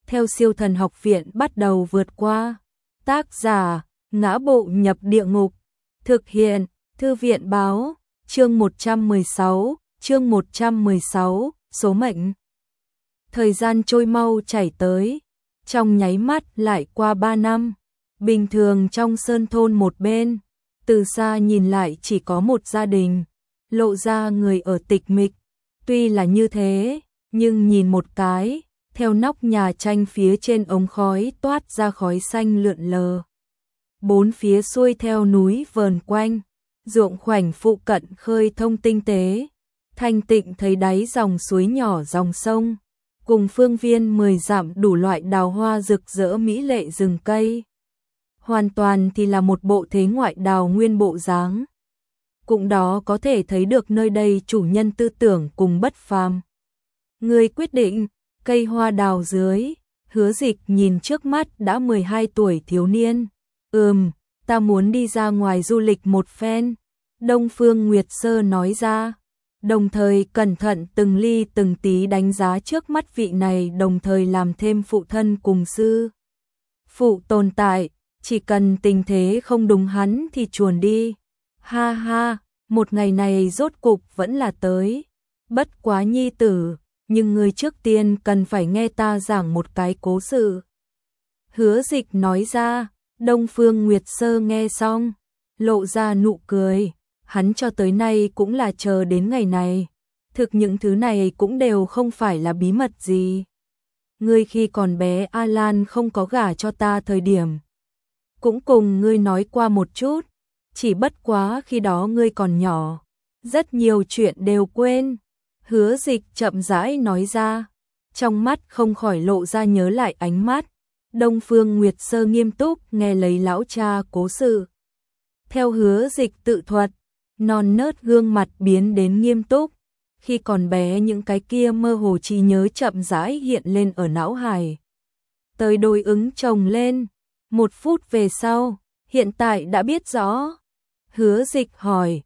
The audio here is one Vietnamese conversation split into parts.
theo Siêu Thần Học Viện bắt đầu vượt qua. Tác giả: Ngã Bộ Nhập Địa Ngục. Thực hiện: Thư viện báo. Chương 116, số mệnh. Thời gian trôi mau chảy tới, trong nháy mắt lại qua 3 năm. Bình thường trong sơn thôn một bên, từ xa nhìn lại chỉ có một gia đình, lộ ra người ở tịch mịch. Tuy là như thế, nhưng nhìn một cái, theo nóc nhà tranh phía trên ống khói toát ra khói xanh lượn lờ. Bốn phía xuôi theo núi vờn quanh, ruộng khoảnh phụ cận khơi thông tinh tế, thanh tịnh thấy đáy dòng suối nhỏ dòng sông, cùng phương viên 10 dặm đủ loại đào hoa rực rỡ mỹ lệ rừng cây. Hoàn toàn thì là một bộ thế ngoại đào nguyên bộ dáng. Cũng đó có thể thấy được nơi đây chủ nhân tư tưởng cùng bất phàm. Người quyết định, cây hoa đào dưới, Hứa Dịch nhìn trước mắt đã 12 tuổi thiếu niên. Ta muốn đi ra ngoài du lịch một phen, Đông Phương Nguyệt Sơ nói ra, đồng thời cẩn thận từng ly từng tí đánh giá trước mắt vị này, đồng thời làm thêm phụ thân cùng sư phụ tồn tại, chỉ cần tình thế không đúng hắn thì chuồn đi. Ha ha, một ngày này rốt cục vẫn là tới. Bất quá nhi tử, nhưng ngươi trước tiên cần phải nghe ta giảng một cái cố sự. Hứa Dịch nói ra. Đông Phương Nguyệt Sơ nghe xong, lộ ra nụ cười, hắn cho tới nay cũng là chờ đến ngày này. Thực những thứ này cũng đều không phải là bí mật gì. Ngươi khi còn bé A Lan không có gả cho ta thời điểm, cũng cùng ngươi nói qua một chút, chỉ bất quá khi đó ngươi còn nhỏ, rất nhiều chuyện đều quên. Hứa Dịch chậm rãi nói ra, trong mắt không khỏi lộ ra nhớ lại ánh mắt. Đông Phương Nguyệt Sơ nghiêm túc nghe lấy lão cha cố sự. Theo Hứa Dịch tự thuật, non nớt gương mặt biến đến nghiêm túc. Khi còn bé những cái kia mơ hồ trí nhớ chậm rãi hiện lên ở não hải. Tới đối ứng chồng lên, 1 phút về sau, hiện tại đã biết rõ. Hứa Dịch hỏi,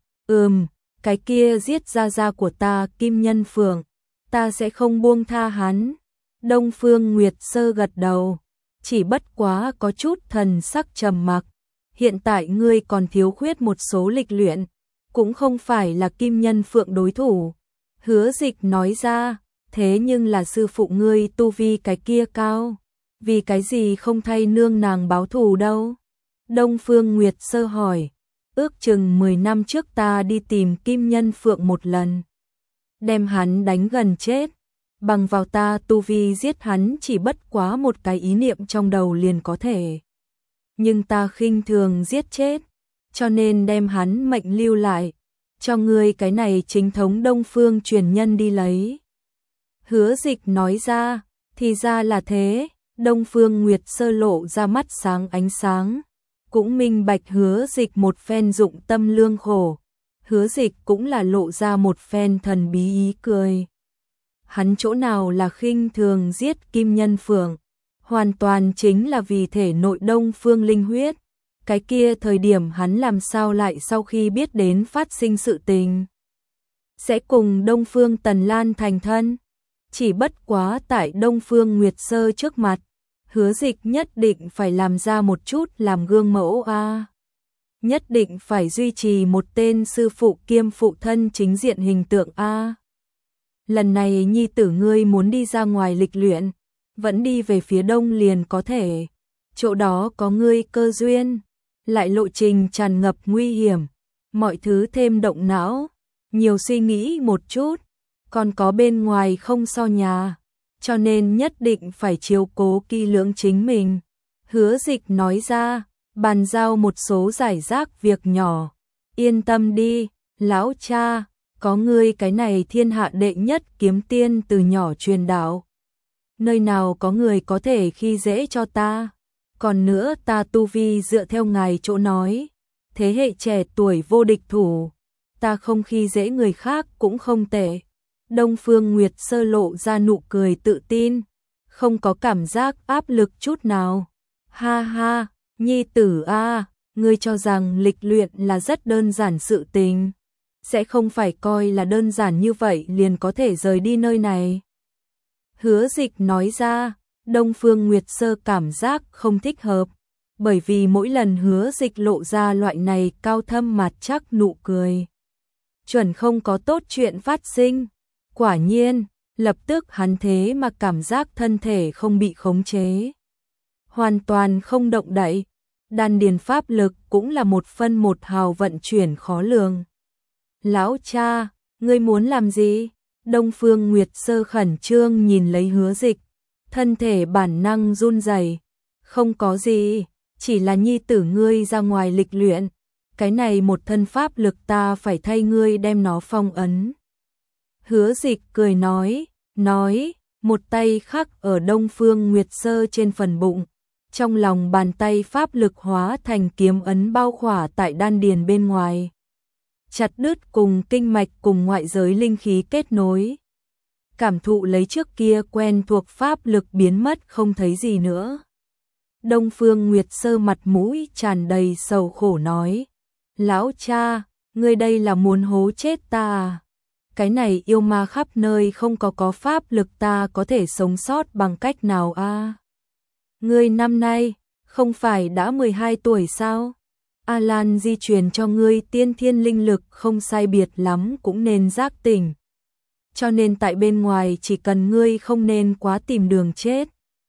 cái kia giết gia gia của ta Kim Nhân Phượng, ta sẽ không buông tha hắn. Đông Phương Nguyệt Sơ gật đầu. Chỉ bất quá có chút thần sắc trầm mặc. Hiện tại ngươi còn thiếu khuyết một số lịch luyện, cũng không phải là Kim Nhân Phượng đối thủ. Hứa Dịch nói ra, thế nhưng là sư phụ ngươi tu vi cái kia cao, vì cái gì không thay nương nàng báo thù đâu? Đông Phương Nguyệt Sơ hỏi, ước chừng 10 năm trước ta đi tìm Kim Nhân Phượng một lần, đem hắn đánh gần chết. Bằng vào ta tu vi giết hắn chỉ bất quá một cái ý niệm trong đầu liền có thể. Nhưng ta khinh thường giết chết, cho nên đem hắn mệnh lưu lại, cho ngươi cái này chính thống Đông Phương truyền nhân đi lấy. Hứa Dịch nói ra, thì ra là thế. Đông Phương Nguyệt Sơ lộ ra mắt sáng ánh sáng, cũng minh bạch Hứa Dịch một phen dụng tâm lương khổ. Hứa Dịch cũng là lộ ra một phen thần bí ý cười. Hắn chỗ nào là khinh thường giết Kim Nhân Phượng, hoàn toàn chính là vì thể nội Đông Phương linh huyết. Cái kia thời điểm hắn làm sao lại sau khi biết đến phát sinh sự tình, sẽ cùng Đông Phương Tần Lan thành thân. Chỉ bất quá tại Đông Phương Nguyệt Sơ trước mặt, Hứa Dịch nhất định phải làm ra một chút làm gương mẫu a. Nhất định phải duy trì một tên sư phụ kiêm phụ thân chính diện hình tượng a. Lần này nhi tử ngươi muốn đi ra ngoài lịch luyện, vẫn đi về phía đông liền có thể. Chỗ đó có ngươi cơ duyên, lại lộ trình tràn ngập nguy hiểm, mọi thứ thêm động não, nhiều suy nghĩ một chút, còn có bên ngoài không so nhà, cho nên nhất định phải chiếu cố kỹ lưỡng chính mình. Hứa Dịch nói ra, bàn giao một số giải rác việc nhỏ. Yên tâm đi, lão cha, có ngươi cái này thiên hạ đệ nhất kiếm tiên từ nhỏ truyền đạo. Nơi nào có người có thể khi dễ cho ta. Còn nữa ta tu vi dựa theo ngài chỗ nói, thế hệ trẻ tuổi vô địch thủ, ta không khi dễ người khác cũng không tệ. Đông Phương Nguyệt Sơ lộ ra nụ cười tự tin, không có cảm giác áp lực chút nào. Ha ha, nhi tử a, ngươi cho rằng lịch luyện là rất đơn giản sự tình, sẽ không phải coi là đơn giản như vậy liền có thể rời đi nơi này. Hứa Dịch nói ra, Đông Phương Nguyệt Sơ cảm giác không thích hợp, bởi vì mỗi lần Hứa Dịch lộ ra loại này cao thâm mặt chắc nụ cười, chuẩn không có tốt chuyện phát sinh. Quả nhiên, lập tức hắn thế mà cảm giác thân thể không bị khống chế, hoàn toàn không động đậy, đan điền pháp lực cũng là một phân một hào vận chuyển khó lường. Lão cha, ngươi muốn làm gì? Đông Phương Nguyệt Sơ khẩn trương nhìn lấy Hứa Dịch, thân thể bản năng run rẩy. Không có gì, chỉ là nhi tử ngươi ra ngoài lịch luyện, cái này một thân pháp lực ta phải thay ngươi đem nó phong ấn. Hứa Dịch cười nói, một tay khắc ở Đông Phương Nguyệt Sơ trên phần bụng, trong lòng bàn tay pháp lực hóa thành kiếm ấn bao khỏa tại đan điền bên ngoài, chặt đứt cùng kinh mạch cùng ngoại giới linh khí kết nối. Cảm thụ lấy trước kia quen thuộc pháp lực biến mất không thấy gì nữa. Đông Phương Nguyệt Sơ mặt mũi tràn đầy sầu khổ nói, lão cha, ngươi đây là muốn hố chết ta à? Cái này yêu ma khắp nơi không có pháp lực ta có thể sống sót bằng cách nào a? Ngươi năm nay không phải đã 12 tuổi sao? A Lan di truyền cho ngươi tiên thiên linh lực không sai biệt lắm cũng nên giác tỉnh. Cho nên tại bên ngoài chỉ cần ngươi không nên quá tìm đường chết.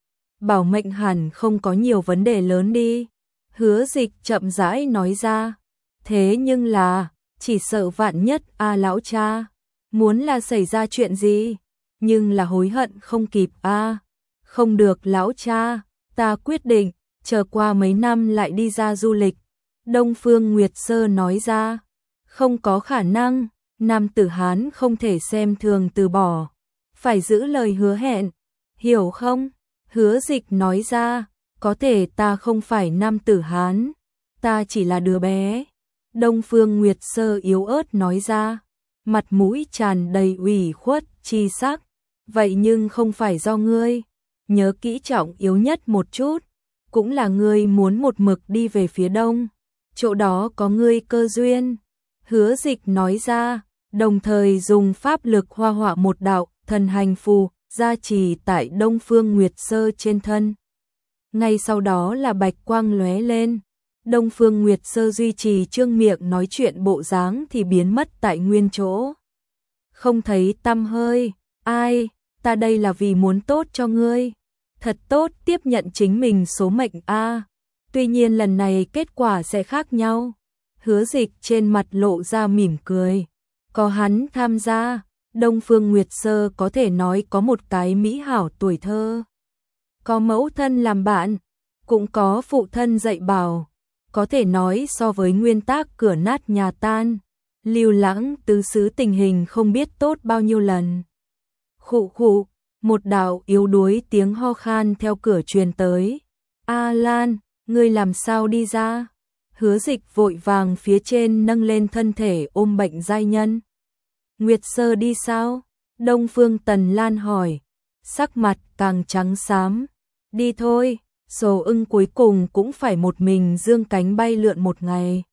Bảo mệnh hẳn không có nhiều vấn đề lớn đi. Hứa Dịch chậm rãi nói ra. Thế nhưng là, chỉ sợ vạn nhất a lão cha, muốn là xảy ra chuyện gì, nhưng là hối hận không kịp a. Không được lão cha, ta quyết định, chờ qua mấy năm lại đi ra du lịch. Đông Phương Nguyệt Sơ nói ra, không có khả năng, nam tử Hán không thể xem thường từ bỏ, phải giữ lời hứa hẹn, hiểu không? Hứa Dịch nói ra, có thể ta không phải nam tử Hán, ta chỉ là đứa bé. Đông Phương Nguyệt Sơ yếu ớt nói ra, mặt mũi tràn đầy ủy khuất chi sắc, vậy nhưng không phải do ngươi, nhớ kỹ trọng yếu nhất một chút, cũng là ngươi muốn một mực đi về phía đông, chỗ đó có ngươi cơ duyên. Hứa Dịch nói ra, đồng thời dùng pháp lực hoa họa một đạo thần hành phù gia trì tại Đông Phương Nguyệt Sơ trên thân. Ngay sau đó là bạch quang lóe lên, Đông Phương Nguyệt Sơ duy trì trương miệng nói chuyện bộ dáng thì biến mất tại nguyên chỗ. Không thấy tăm hơi, ai, ta đây là vì muốn tốt cho ngươi. Thật tốt tiếp nhận chính mình số mệnh a. Tuy nhiên lần này kết quả sẽ khác nhau. Hứa Dịch trên mặt lộ ra mỉm cười. Có hắn tham gia, Đông Phương Nguyệt Sơ có thể nói có một cái mỹ hảo tuổi thơ. Có mẫu thân làm bạn, cũng có phụ thân dạy bảo. Có thể nói so với nguyên tắc cửa nát nhà tan, lưu lãng tứ xứ tình hình không biết tốt bao nhiêu lần. Khụ khụ, một đạo yếu đuối tiếng ho khan theo cửa truyền tới. A Lan, ngươi làm sao đi ra? Hứa Dịch vội vàng phía trên nâng lên thân thể ôm bệnh giai nhân. Nguyệt Sơ đi sao? Đông Phương Tần Lan hỏi, sắc mặt càng trắng xám. Đi thôi, Sồ Ưng cuối cùng cũng phải một mình dương cánh bay lượn một ngày.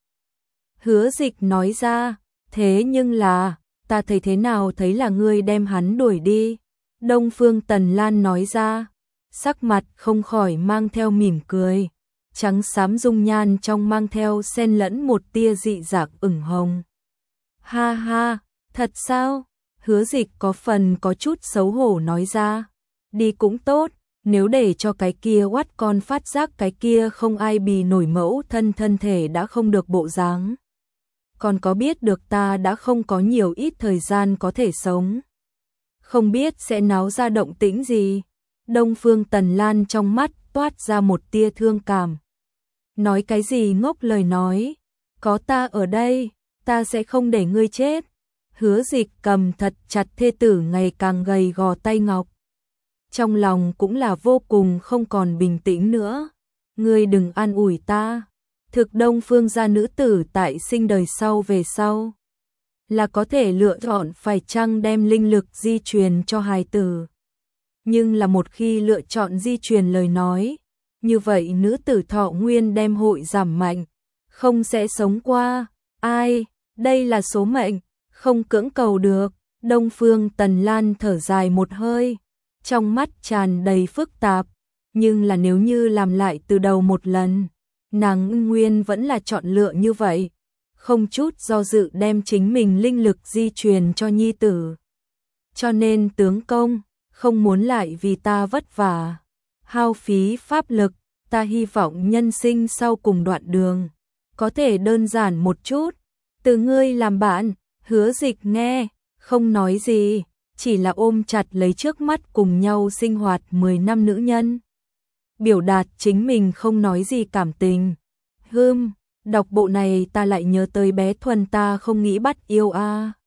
Hứa Dịch nói ra, thế nhưng là, ta thấy thế nào thấy là ngươi đem hắn đuổi đi. Đông Phương Tần Lan nói ra, sắc mặt không khỏi mang theo mỉm cười, trắng xám dung nhan trong mang theo xen lẫn một tia dị dạng ửng hồng. Ha ha, thật sao? Hứa Dịch có phần có chút xấu hổ nói ra, đi cũng tốt, nếu để cho cái kia oát con phát giác cái kia không ai bì nổi mẫu thân thể đã không được bộ dáng. Còn có biết được ta đã không có nhiều ít thời gian có thể sống. Không biết sẽ náo ra động tĩnh gì. Đông Phương Tần Lan trong mắt toát ra một tia thương cảm. Nói cái gì ngốc lời nói, có ta ở đây, ta sẽ không để ngươi chết. Hứa Dịch cầm thật chặt thê tử ngày càng gầy gò tay ngọc. Trong lòng cũng là vô cùng không còn bình tĩnh nữa. Ngươi đừng an ủi ta. Thực Đông Phương gia nữ tử tại sinh đời sau về sau, là có thể lựa chọn phải chăng đem linh lực di truyền cho hài tử. Nhưng là một khi lựa chọn di truyền lời nói, như vậy nữ tử thọ nguyên đem hội giảm mạnh, không sẽ sống qua. Ai, đây là số mệnh, không cưỡng cầu được. Đông Phương Tần Lan thở dài một hơi, trong mắt tràn đầy phức tạp, nhưng là nếu như làm lại từ đầu một lần, nàng nguyên vẫn là chọn lựa như vậy, không chút do dự đem chính mình linh lực di truyền cho nhi tử. Cho nên tướng công, không muốn lại vì ta vất vả, hao phí pháp lực, ta hy vọng nhân sinh sau cùng đoạn đường, có thể đơn giản một chút, từ ngươi làm bạn. Hứa Dịch nghe, không nói gì, chỉ là ôm chặt lấy trước mắt cùng nhau sinh hoạt 10 năm nữ nhân. Biểu đạt chính mình không nói gì cảm tình. Đọc bộ này ta lại nhớ tới bé Thuần ta không nghĩ bắt yêu a.